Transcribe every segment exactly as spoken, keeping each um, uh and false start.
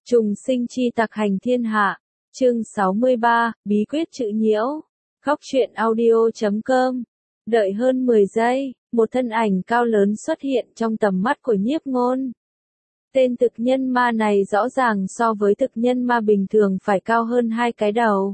Trùng sinh chi tặc hành thiên hạ, chương sáu mươi ba, bí quyết chữ nhiễu. Góc truyện audio chấm com. Đợi hơn mười giây, một thân ảnh cao lớn xuất hiện trong tầm mắt của Nhiếp Ngôn. Tên thực nhân ma này rõ ràng so với thực nhân ma bình thường phải cao hơn hai cái đầu.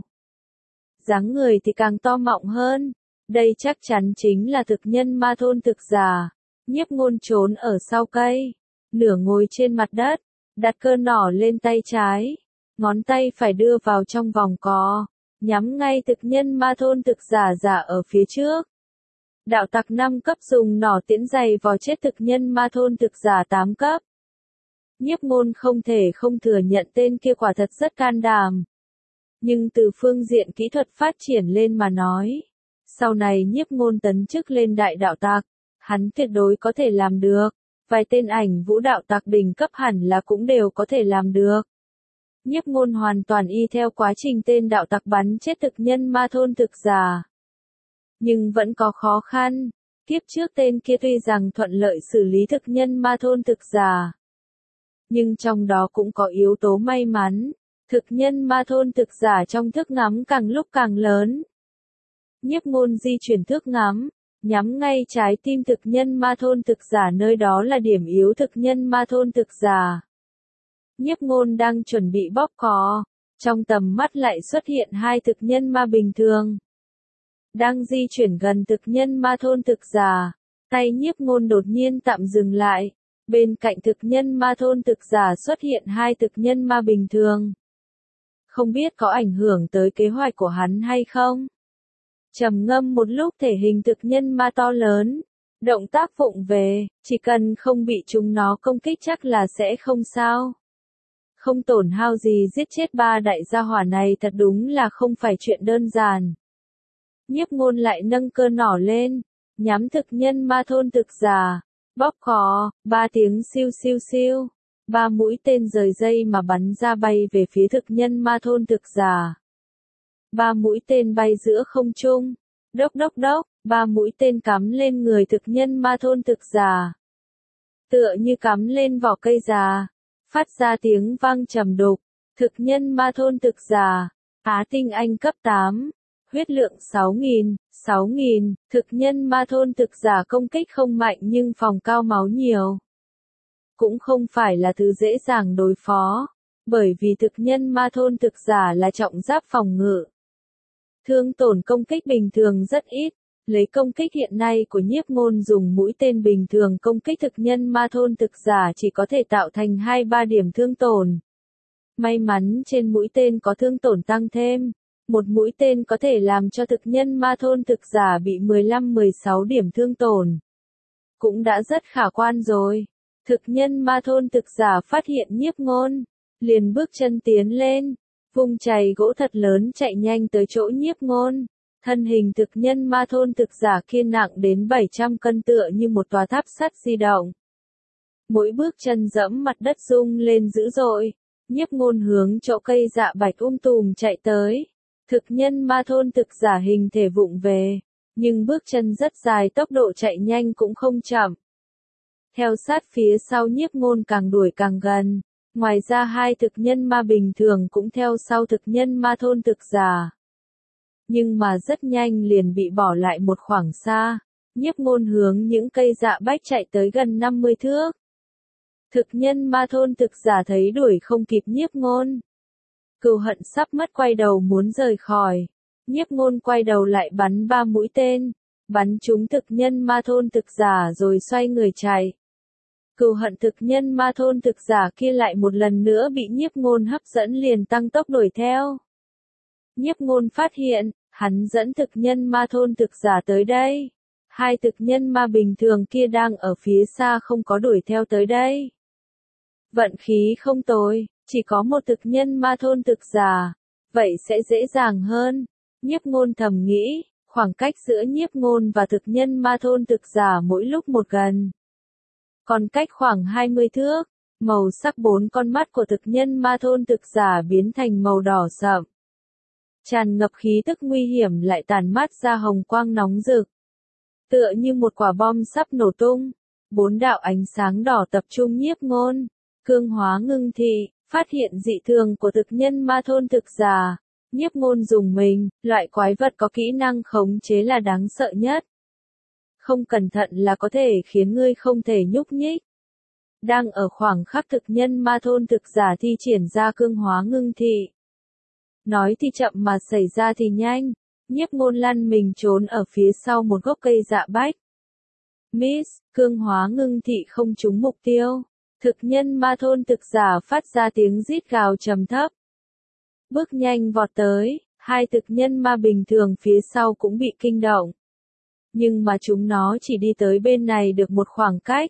Dáng người thì càng to mọng hơn. Đây chắc chắn chính là thực nhân ma thôn thực giả. Nhiếp Ngôn trốn ở sau cây, nửa ngồi trên mặt đất, đặt cơ nỏ lên tay trái, ngón tay phải đưa vào trong vòng cò, nhắm ngay thực nhân ma thôn thực giả giả ở phía trước. Đạo tặc năm cấp dùng nỏ tiễn giày vò chết thực nhân ma thôn thực giả tám cấp. Nhiếp Ngôn không thể không thừa nhận tên kia quả thật rất can đảm. Nhưng từ phương diện kỹ thuật phát triển lên mà nói, sau này Nhiếp Ngôn tấn chức lên đại đạo tặc, hắn tuyệt đối có thể làm được. Vài tên ảnh vũ đạo tặc đỉnh cấp hẳn là cũng đều có thể làm được. Nhiếp Ngôn hoàn toàn y theo quá trình tên đạo tặc bắn chết thực nhân ma thôn thực giả. Nhưng vẫn có khó khăn. Kiếp trước tên kia tuy rằng thuận lợi xử lý thực nhân ma thôn thực giả, nhưng trong đó cũng có yếu tố may mắn. Thực nhân ma thôn thực giả trong thước ngắm càng lúc càng lớn. Nhiếp Ngôn di chuyển thước ngắm, nhắm ngay trái tim thực nhân ma thôn thực giả, nơi đó là điểm yếu thực nhân ma thôn thực giả. Nhiếp Ngôn đang chuẩn bị bóp cò, trong tầm mắt lại xuất hiện hai thực nhân ma bình thường. Đang di chuyển gần thực nhân ma thôn thực giả, tay Nhiếp Ngôn đột nhiên tạm dừng lại. Bên cạnh thực nhân ma thôn thực giả xuất hiện hai thực nhân ma bình thường. Không biết có ảnh hưởng tới kế hoạch của hắn hay không? Trầm ngâm một lúc, thể hình thực nhân ma to lớn, động tác vụng về, chỉ cần không bị chúng nó công kích chắc là sẽ không sao. Không tổn hao gì giết chết ba đại gia hỏa này thật đúng là không phải chuyện đơn giản. Nhiếp Ngôn lại nâng cơ nỏ lên, nhắm thực nhân ma thôn thực giả, bóp cò, ba tiếng siêu siêu siêu, ba mũi tên rời dây mà bắn ra bay về phía thực nhân ma thôn thực giả. Ba mũi tên bay giữa không trung, đốc đốc đốc, ba mũi tên cắm lên người thực nhân ma thôn thực giả. Tựa như cắm lên vỏ cây già, phát ra tiếng vang trầm đục. Thực nhân ma thôn thực giả, Á tinh anh cấp tám, huyết lượng sáu nghìn, sáu nghìn, thực nhân ma thôn thực giả công kích không mạnh nhưng phòng cao máu nhiều. Cũng không phải là thứ dễ dàng đối phó, bởi vì thực nhân ma thôn thực giả là trọng giáp phòng ngự. Thương tổn công kích bình thường rất ít, lấy công kích hiện nay của Nhiếp Ngôn dùng mũi tên bình thường công kích thực nhân ma thôn thực giả chỉ có thể tạo thành hai ba điểm thương tổn. May mắn trên mũi tên có thương tổn tăng thêm, một mũi tên có thể làm cho thực nhân ma thôn thực giả bị mười lăm mười sáu điểm thương tổn. Cũng đã rất khả quan rồi. Thực nhân ma thôn thực giả phát hiện Nhiếp Ngôn, liền bước chân tiến lên, vung chày gỗ thật lớn chạy nhanh tới chỗ Nhiếp Ngôn. Thân hình thực nhân ma thôn thực giả kia nặng đến bảy trăm cân, tựa như một tòa tháp sắt di động. Mỗi bước chân dẫm mặt đất rung lên dữ dội. Nhiếp Ngôn hướng chỗ cây dạ bạch um tùm chạy tới. Thực nhân ma thôn thực giả hình thể vụng về, nhưng bước chân rất dài, tốc độ chạy nhanh cũng không chậm. Theo sát phía sau Nhiếp Ngôn càng đuổi càng gần. Ngoài ra hai thực nhân ma bình thường cũng theo sau thực nhân ma thôn thực giả. Nhưng mà rất nhanh liền bị bỏ lại một khoảng xa. Nhiếp Ngôn hướng những cây dạ bách chạy tới gần năm mươi thước. Thực nhân ma thôn thực giả thấy đuổi không kịp Nhiếp Ngôn, cừu hận sắp mất, quay đầu muốn rời khỏi. Nhiếp Ngôn quay đầu lại bắn ba mũi tên, bắn trúng thực nhân ma thôn thực giả rồi xoay người chạy. Cừu hận thực nhân ma thôn thực giả kia lại một lần nữa bị Nhiếp Ngôn hấp dẫn, liền tăng tốc đuổi theo. Nhiếp Ngôn phát hiện, hắn dẫn thực nhân ma thôn thực giả tới đây. Hai thực nhân ma bình thường kia đang ở phía xa không có đuổi theo tới đây. Vận khí không tồi, chỉ có một thực nhân ma thôn thực giả, vậy sẽ dễ dàng hơn. Nhiếp Ngôn thầm nghĩ, khoảng cách giữa Nhiếp Ngôn và thực nhân ma thôn thực giả mỗi lúc một gần. Còn cách khoảng hai mươi thước, màu sắc bốn con mắt của thực nhân ma thôn thực giả biến thành màu đỏ sậm. Tràn ngập khí tức nguy hiểm lại tàn mát ra hồng quang nóng rực. Tựa như một quả bom sắp nổ tung, bốn đạo ánh sáng đỏ tập trung Nhiếp Ngôn, cương hóa ngưng thị, Phát hiện dị thường của thực nhân ma thôn thực giả, Nhiếp Ngôn dùng mình, loại quái vật có kỹ năng khống chế là đáng sợ nhất. Không cẩn thận là có thể khiến ngươi không thể nhúc nhích. Đang ở khoảng khắc thực nhân ma thôn thực giả thi triển ra cương hóa ngưng thị. Nói thì chậm mà xảy ra thì nhanh, Nhiếp Ngôn lăn mình trốn ở phía sau một gốc cây dạ bách. Miss, cương hóa ngưng thị không trúng mục tiêu. Thực nhân ma thôn thực giả phát ra tiếng rít gào trầm thấp. Bước nhanh vọt tới, hai thực nhân ma bình thường phía sau cũng bị kinh động. Nhưng mà chúng nó chỉ đi tới bên này được một khoảng cách.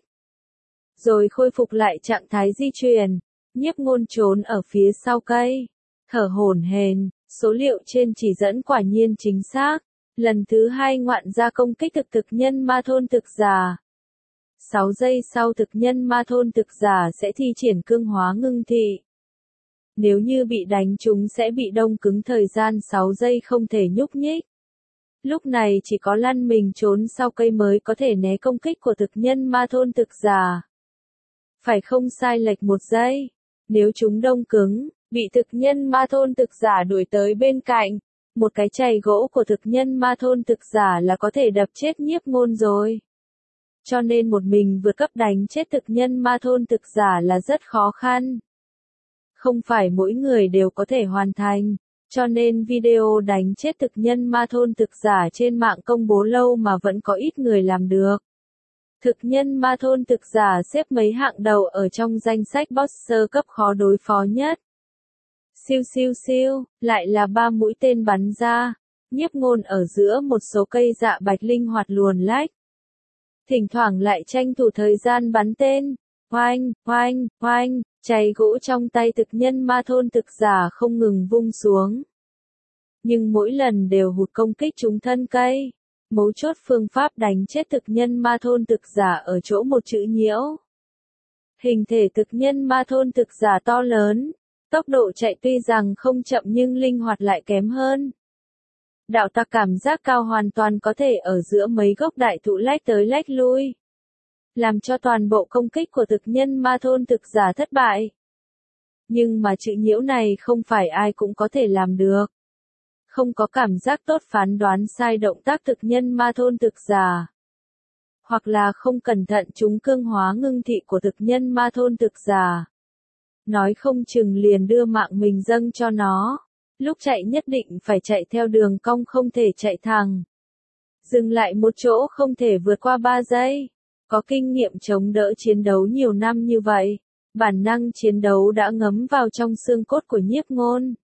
Rồi khôi phục lại trạng thái di chuyển, Nhiếp Ngôn trốn ở phía sau cây. Thở hổn hển, số liệu trên chỉ dẫn quả nhiên chính xác. Lần thứ hai ngoạn ra công kích thực thực nhân ma thôn thực giả. sáu giây sau thực nhân ma thôn thực giả sẽ thi triển cương hóa ngưng thị. Nếu như bị đánh chúng sẽ bị đông cứng thời gian sáu giây không thể nhúc nhích. Lúc này chỉ có lăn mình trốn sau cây mới có thể né công kích của thực nhân ma thôn thực giả. Phải không sai lệch một giây. Nếu chúng đông cứng, bị thực nhân ma thôn thực giả đuổi tới bên cạnh, một cái chày gỗ của thực nhân ma thôn thực giả là có thể đập chết Nhiếp Ngôn rồi. Cho nên một mình vượt cấp đánh chết thực nhân ma thôn thực giả là rất khó khăn. Không phải mỗi người đều có thể hoàn thành, cho nên video đánh chết thực nhân ma thôn thực giả trên mạng công bố lâu mà vẫn có ít người làm được. Thực nhân ma thôn thực giả xếp mấy hạng đầu ở trong danh sách boss cấp khó đối phó nhất. Siêu siêu siêu, lại là ba mũi tên bắn ra, Nhiếp Ngôn ở giữa một số cây dạ bạch linh hoạt luồn lách. Thỉnh thoảng lại tranh thủ thời gian bắn tên, oanh, oanh, oanh, chày gỗ trong tay thực nhân ma thôn thực giả không ngừng vung xuống. Nhưng mỗi lần đều hụt công kích trúng thân cây. Mấu chốt phương pháp đánh chết thực nhân ma thôn thực giả ở chỗ một chữ nhiễu. Hình thể thực nhân ma thôn thực giả to lớn, tốc độ chạy tuy rằng không chậm nhưng linh hoạt lại kém hơn. Đạo tặc cảm giác cao hoàn toàn có thể ở giữa mấy gốc đại thụ lách tới lách lui, làm cho toàn bộ công kích của thực nhân ma thôn thực giả thất bại. Nhưng mà chữ nhiễu này không phải ai cũng có thể làm được. Không có cảm giác tốt phán đoán sai động tác thực nhân ma thôn thực giả. Hoặc là không cẩn thận trúng cương hóa ngưng thị của thực nhân ma thôn thực giả. Nói không chừng liền đưa mạng mình dâng cho nó. Lúc chạy nhất định phải chạy theo đường cong không thể chạy thẳng. Dừng lại một chỗ không thể vượt qua ba giây. Có kinh nghiệm chống đỡ chiến đấu nhiều năm như vậy. Bản năng chiến đấu đã ngấm vào trong xương cốt của Nhiếp Ngôn.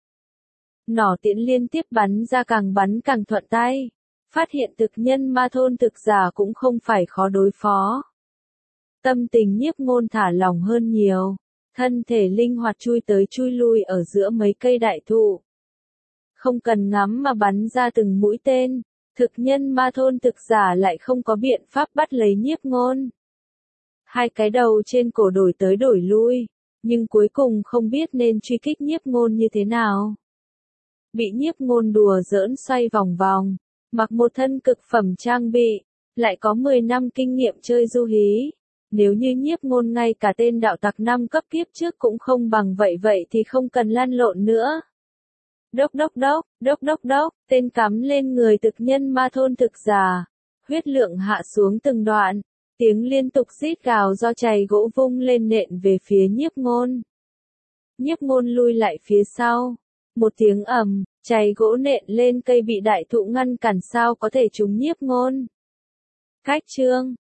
Nỏ tiễn liên tiếp bắn ra càng bắn càng thuận tay. Phát hiện thực nhân ma thôn thực giả cũng không phải khó đối phó. Tâm tình Nhiếp Ngôn thả lỏng hơn nhiều. Thân thể linh hoạt chui tới chui lui ở giữa mấy cây đại thụ. Không cần ngắm mà bắn ra từng mũi tên. Thực nhân ma thôn thực giả lại không có biện pháp bắt lấy Nhiếp Ngôn. Hai cái đầu trên cổ đổi tới đổi lui. Nhưng cuối cùng không biết nên truy kích Nhiếp Ngôn như thế nào. Bị Nhiếp Ngôn đùa giỡn xoay vòng vòng, mặc một thân cực phẩm trang bị, lại có mười năm kinh nghiệm chơi du hí. Nếu như Nhiếp Ngôn ngay cả tên đạo tặc năm cấp kiếp trước cũng không bằng vậy vậy thì không cần lăn lộn nữa. Đốc đốc đốc, đốc đốc đốc, tên cắm lên người thực nhân ma thôn thực giả. Huyết lượng hạ xuống từng đoạn, tiếng liên tục rít gào do chày gỗ vung lên nện về phía Nhiếp Ngôn. Nhiếp Ngôn lui lại phía sau. Một tiếng ầm, chày gỗ nện lên cây bị đại thụ ngăn cản sao có thể trúng Nhiếp Ngôn. Cách chương